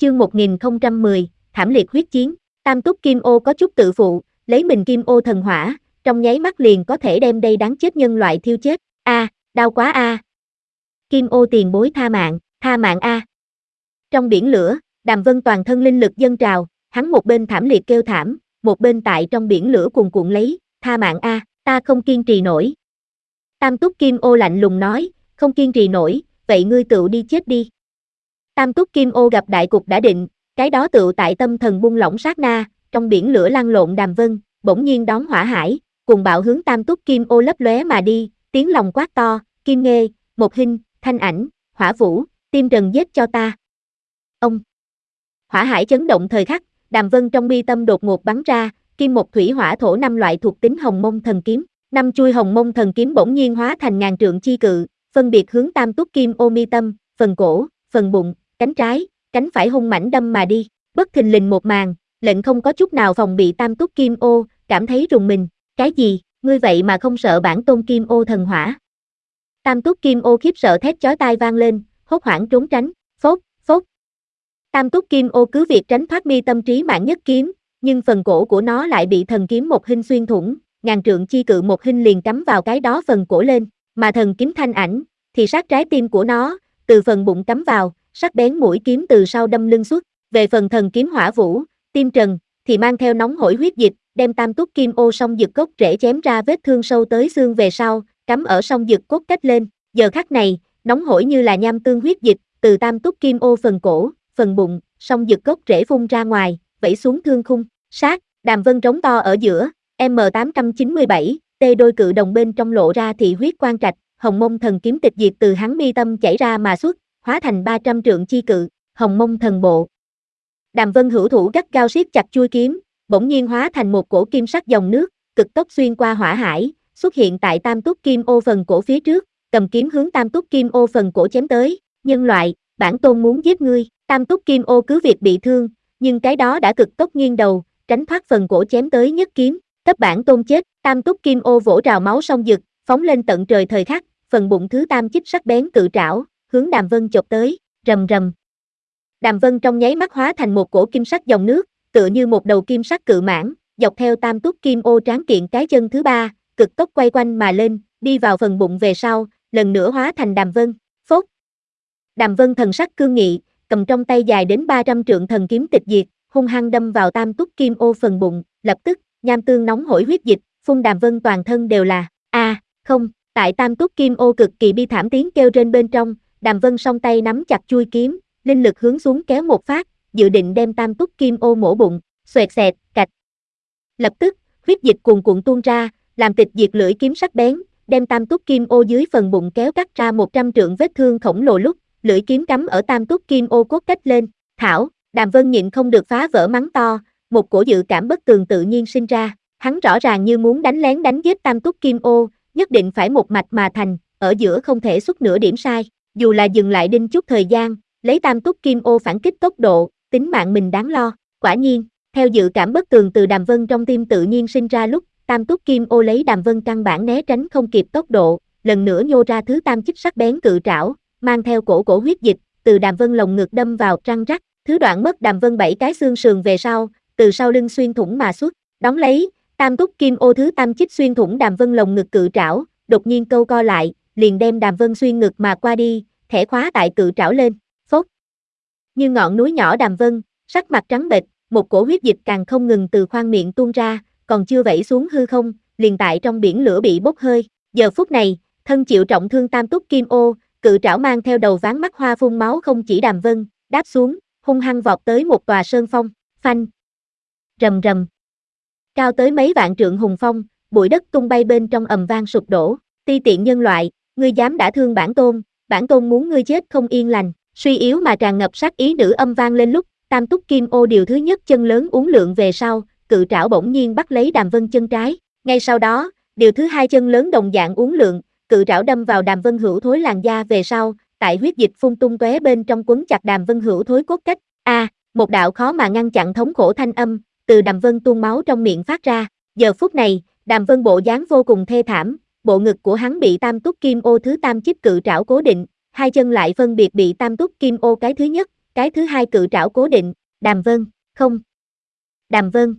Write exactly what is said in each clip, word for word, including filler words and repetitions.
Chương một nghìn không trăm mười, thảm liệt huyết chiến. Tam túc kim ô có chút tự phụ, lấy mình kim ô thần hỏa, trong nháy mắt liền có thể đem đây đáng chết nhân loại thiêu chết. A, đau quá a. Kim ô tiền bối tha mạng, tha mạng a. Trong biển lửa, Đàm Vân toàn thân linh lực dâng trào, hắn một bên thảm liệt kêu thảm, một bên tại trong biển lửa cuồn cuộn lấy, tha mạng a, ta không kiên trì nổi. Tam túc kim ô lạnh lùng nói, không kiên trì nổi, vậy ngươi tự đi chết đi. Tam túc kim ô gặp đại cục đã định, cái đó tựu tại tâm thần buông lỏng sát na, trong biển lửa lăn lộn Đàm Vân, bỗng nhiên đón hỏa hải, cùng bạo hướng tam túc kim ô lấp lóe mà đi, tiếng lòng quát to, Kim Nghê, Một Hinh, Thanh Ảnh, Hỏa Vũ, Tim Trần giết cho ta. Ông. Hỏa hải chấn động thời khắc, Đàm Vân trong mi tâm đột ngột bắn ra, kim một thủy hỏa thổ năm loại thuộc tính hồng mông thần kiếm, năm chuôi hồng mông thần kiếm bỗng nhiên hóa thành ngàn trượng chi cự, phân biệt hướng tam túc kim ô mi tâm, phần cổ, phần bụng, cánh trái, cánh phải hung mãnh đâm mà đi. Bất thình lình một màn, lệnh không có chút nào phòng bị tam túc kim ô, cảm thấy rùng mình. Cái gì, ngươi vậy mà không sợ bản tôn kim ô thần hỏa? Tam túc kim ô khiếp sợ thét chói tai vang lên, hốt hoảng trốn tránh, phốt, phốt. Tam túc kim ô cứ việc tránh thoát mi tâm trí mạng nhất kiếm, nhưng phần cổ của nó lại bị thần kiếm Một Hinh xuyên thủng, ngàn trượng chi cự Một Hinh liền cắm vào cái đó phần cổ lên, mà thần kiếm Thanh Ảnh thì sát trái tim của nó, từ phần bụng cắm vào, sắc bén mũi kiếm từ sau đâm lưng xuất. Về phần thần kiếm Hỏa Vũ, Tim Trần thì mang theo nóng hổi huyết dịch, đem tam túc kim ô song dực cốt rễ chém ra vết thương sâu tới xương về sau, cắm ở song dực cốt cách lên. Giờ khắc này, nóng hổi như là nham tương huyết dịch, từ tam túc kim ô phần cổ, phần bụng, song dực cốt rễ phun ra ngoài, vẩy xuống thương khung. Sát, Đàm Vân trống to ở giữa, M tám chín bảy, T đôi cự đồng bên trong lộ ra thị huyết quang trạch, hồng mông thần kiếm tịch diệt từ hắn mi tâm chảy ra mà xuất, hóa thành ba trăm trượng chi cự, hồng mông thần bộ. Đàm Vân hữu thủ gắt gao siết chặt chuôi kiếm, bỗng nhiên hóa thành một cổ kim sắc dòng nước, cực tốc xuyên qua hỏa hải, xuất hiện tại tam túc kim ô phần cổ phía trước, cầm kiếm hướng tam túc kim ô phần cổ chém tới. Nhân loại, bản tôn muốn giết ngươi. Tam túc kim ô cứ việc bị thương, nhưng cái đó đã cực tốc nghiêng đầu, tránh thoát phần cổ chém tới nhất kiếm, cấp bản tôn chết. Tam túc kim ô vỗ trào máu song dực, phóng lên tận trời thời khắc, phần bụng thứ tam chích sắc bén cự trảo, hướng Đàm Vân chộp tới, rầm rầm. Đàm Vân trong nháy mắt hóa thành một cổ kim sắc dòng nước, tựa như một đầu kim sắc cự mãng, dọc theo tam túc kim ô tráng kiện cái chân thứ ba, cực tốc quay quanh mà lên, đi vào phần bụng về sau, lần nữa hóa thành Đàm Vân. Phốt. Đàm Vân thần sắc cương nghị, cầm trong tay dài đến ba trăm trượng thần kiếm tịch diệt, hung hăng đâm vào tam túc kim ô phần bụng, lập tức, nham tương nóng hổi huyết dịch, phun Đàm Vân toàn thân đều là, a, à, không, tại tam túc kim ô cực kỳ bi thảm tiếng kêu trên bên trong, Đàm Vân song tay nắm chặt chuôi kiếm, linh lực hướng xuống kéo một phát, dự định đem tam túc kim ô mổ bụng, xoẹt xẹt, cạch. Lập tức, huyết dịch cuồn cuộn tuôn ra, làm tịch diệt lưỡi kiếm sắc bén, đem tam túc kim ô dưới phần bụng kéo cắt ra một trăm trượng vết thương khổng lồ lúc, lưỡi kiếm cắm ở tam túc kim ô cốt cách lên. Thảo, Đàm Vân nhịn không được phá vỡ mắng to, một cổ dự cảm bất tường tự nhiên sinh ra, hắn rõ ràng như muốn đánh lén đánh giết tam túc kim ô, nhất định phải một mạch mà thành, ở giữa không thể xuất nửa điểm sai, dù là dừng lại đinh chút thời gian, lấy tam túc kim ô phản kích tốc độ, tính mạng mình đáng lo. Quả nhiên, theo dự cảm bất tường từ Đàm Vân trong tim tự nhiên sinh ra lúc, tam túc kim ô lấy Đàm Vân căn bản né tránh không kịp tốc độ, lần nữa nhô ra thứ tam chích sắc bén cự trảo, mang theo cổ cổ huyết dịch, từ Đàm Vân lồng ngực đâm vào răng rắc, thứ đoạn mất Đàm Vân bảy cái xương sườn về sau, từ sau lưng xuyên thủng mà xuất, đón lấy, tam túc kim ô thứ tam chích xuyên thủng Đàm Vân lồng ngực cự trảo, đột nhiên câu co lại, liền đem Đàm Vân xuyên ngực mà qua đi, thẻ khóa tại cự trảo lên, phốt. Như ngọn núi nhỏ Đàm Vân, sắc mặt trắng bệch, một cổ huyết dịch càng không ngừng từ khoang miệng tuôn ra, còn chưa vẩy xuống hư không, liền tại trong biển lửa bị bốc hơi. Giờ phút này, thân chịu trọng thương tam túc kim ô, cự trảo mang theo đầu ván mắt hoa phun máu không chỉ Đàm Vân, đáp xuống, hung hăng vọt tới một tòa sơn phong, phanh. Rầm rầm. Cao tới mấy vạn trượng hùng phong, bụi đất tung bay bên trong ầm vang sụp đổ. Ti tiện nhân loại, ngươi dám đả thương bản tôn, bản tôn muốn ngươi chết không yên lành. Suy yếu mà tràn ngập sát ý nữ âm vang lên lúc, tam túc kim ô điều thứ nhất chân lớn uốn lượn về sau, cự trảo bỗng nhiên bắt lấy Đàm Vân chân trái. Ngay sau đó, điều thứ hai chân lớn đồng dạng uốn lượn, cự trảo đâm vào Đàm Vân hữu thối làn da về sau, tại huyết dịch phun tung tóe bên trong quấn chặt Đàm Vân hữu thối cốt cách. A, à, một đạo khó mà ngăn chặn thống khổ thanh âm, từ Đàm Vân tuôn máu trong miệng phát ra. Giờ phút này, Đàm Vân bộ dáng vô cùng thê thảm, bộ ngực của hắn bị tam túc kim ô thứ tam chích cự trảo cố định, hai chân lại phân biệt bị tam túc kim ô cái thứ nhất, cái thứ hai cự trảo cố định, Đàm Vân, không. Đàm Vân.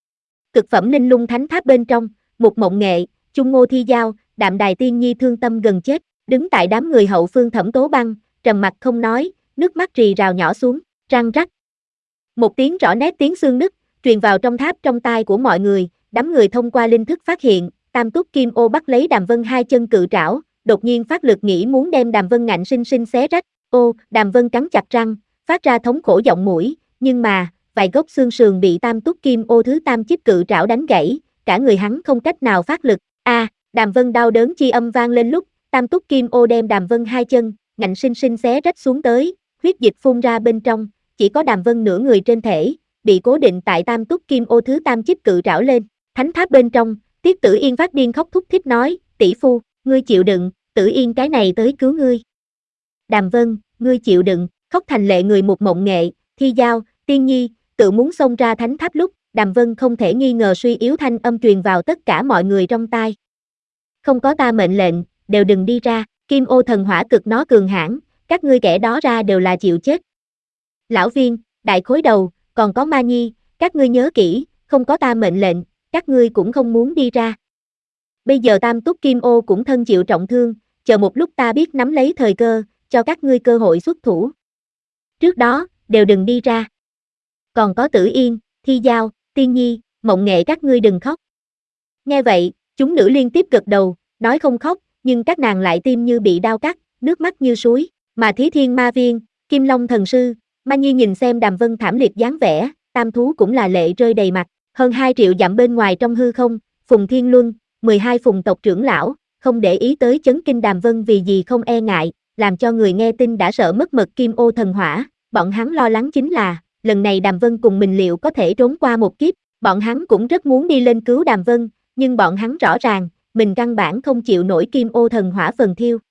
Cực phẩm linh lung thánh tháp bên trong, Mục Mộng Nghệ, Chung Ngô Thi Giao, Đạm Đài Tiên Nhi thương tâm gần chết, đứng tại đám người hậu phương Thẩm Tố Băng, trầm mặt không nói, nước mắt rì rào nhỏ xuống, răng rắc. Một tiếng rõ nét tiếng xương nứt, truyền vào trong tháp trong tai của mọi người, đám người thông qua linh thức phát hiện, Tam Túc Kim Ô bắt lấy Đàm Vân hai chân cự trảo, đột nhiên phát lực nghĩ muốn đem Đàm Vân ngạnh sinh sinh xé rách, ô, Đàm Vân cắn chặt răng, phát ra thống khổ giọng mũi, nhưng mà, vài gốc xương sườn bị Tam Túc Kim Ô thứ tam chiếc cự trảo đánh gãy, cả người hắn không cách nào phát lực, a, à, Đàm Vân đau đớn chi âm vang lên lúc, Tam Túc Kim Ô đem Đàm Vân hai chân, ngạnh sinh sinh xé rách xuống tới, huyết dịch phun ra bên trong, chỉ có Đàm Vân nửa người trên thể, bị cố định tại Tam Túc Kim Ô thứ tam chiếc cự trảo lên, thánh tháp bên trong, Tiết Tử Yên phát điên khóc thúc thích nói, tỷ phu, ngươi chịu đựng, Tử Yên cái này tới cứu ngươi. Đàm Vân, ngươi chịu đựng, khóc thành lệ người Một Mộng Nghệ, Thi Giao, Tiên Nhi, tự muốn xông ra thánh tháp lúc, Đàm Vân không thể nghi ngờ suy yếu thanh âm truyền vào tất cả mọi người trong tai. Không có ta mệnh lệnh, đều đừng đi ra, Kim Ô thần hỏa cực nó cường hãn, các ngươi kẻ đó ra đều là chịu chết. Lão Viên, Đại Khối Đầu, còn có Ma Nhi, các ngươi nhớ kỹ, không có ta mệnh lệnh, các ngươi cũng không muốn đi ra. Bây giờ Tam Túc Kim Ô cũng thân chịu trọng thương, chờ một lúc ta biết nắm lấy thời cơ, cho các ngươi cơ hội xuất thủ. Trước đó, đều đừng đi ra. Còn có Tử Yên, Thi Giao, Tiên Nhi, Mộng Nghệ các ngươi đừng khóc. Nghe vậy, chúng nữ liên tiếp gật đầu, nói không khóc, nhưng các nàng lại tim như bị đau cắt, nước mắt như suối, mà Thí Thiên Ma Viên, Kim Long Thần Sư, Ma Nhi nhìn xem Đàm Vân thảm liệt dáng vẻ, tam thú cũng là lệ rơi đầy mặt, hơn hai triệu dặm bên ngoài trong hư không, Phùng Thiên Luân, mười hai phùng tộc trưởng lão, không để ý tới chấn kinh Đàm Vân vì gì không e ngại, làm cho người nghe tin đã sợ mất mật Kim Ô thần hỏa, bọn hắn lo lắng chính là, lần này Đàm Vân cùng mình liệu có thể trốn qua một kiếp, bọn hắn cũng rất muốn đi lên cứu Đàm Vân, nhưng bọn hắn rõ ràng, mình căn bản không chịu nổi Kim Ô thần hỏa phần thiêu.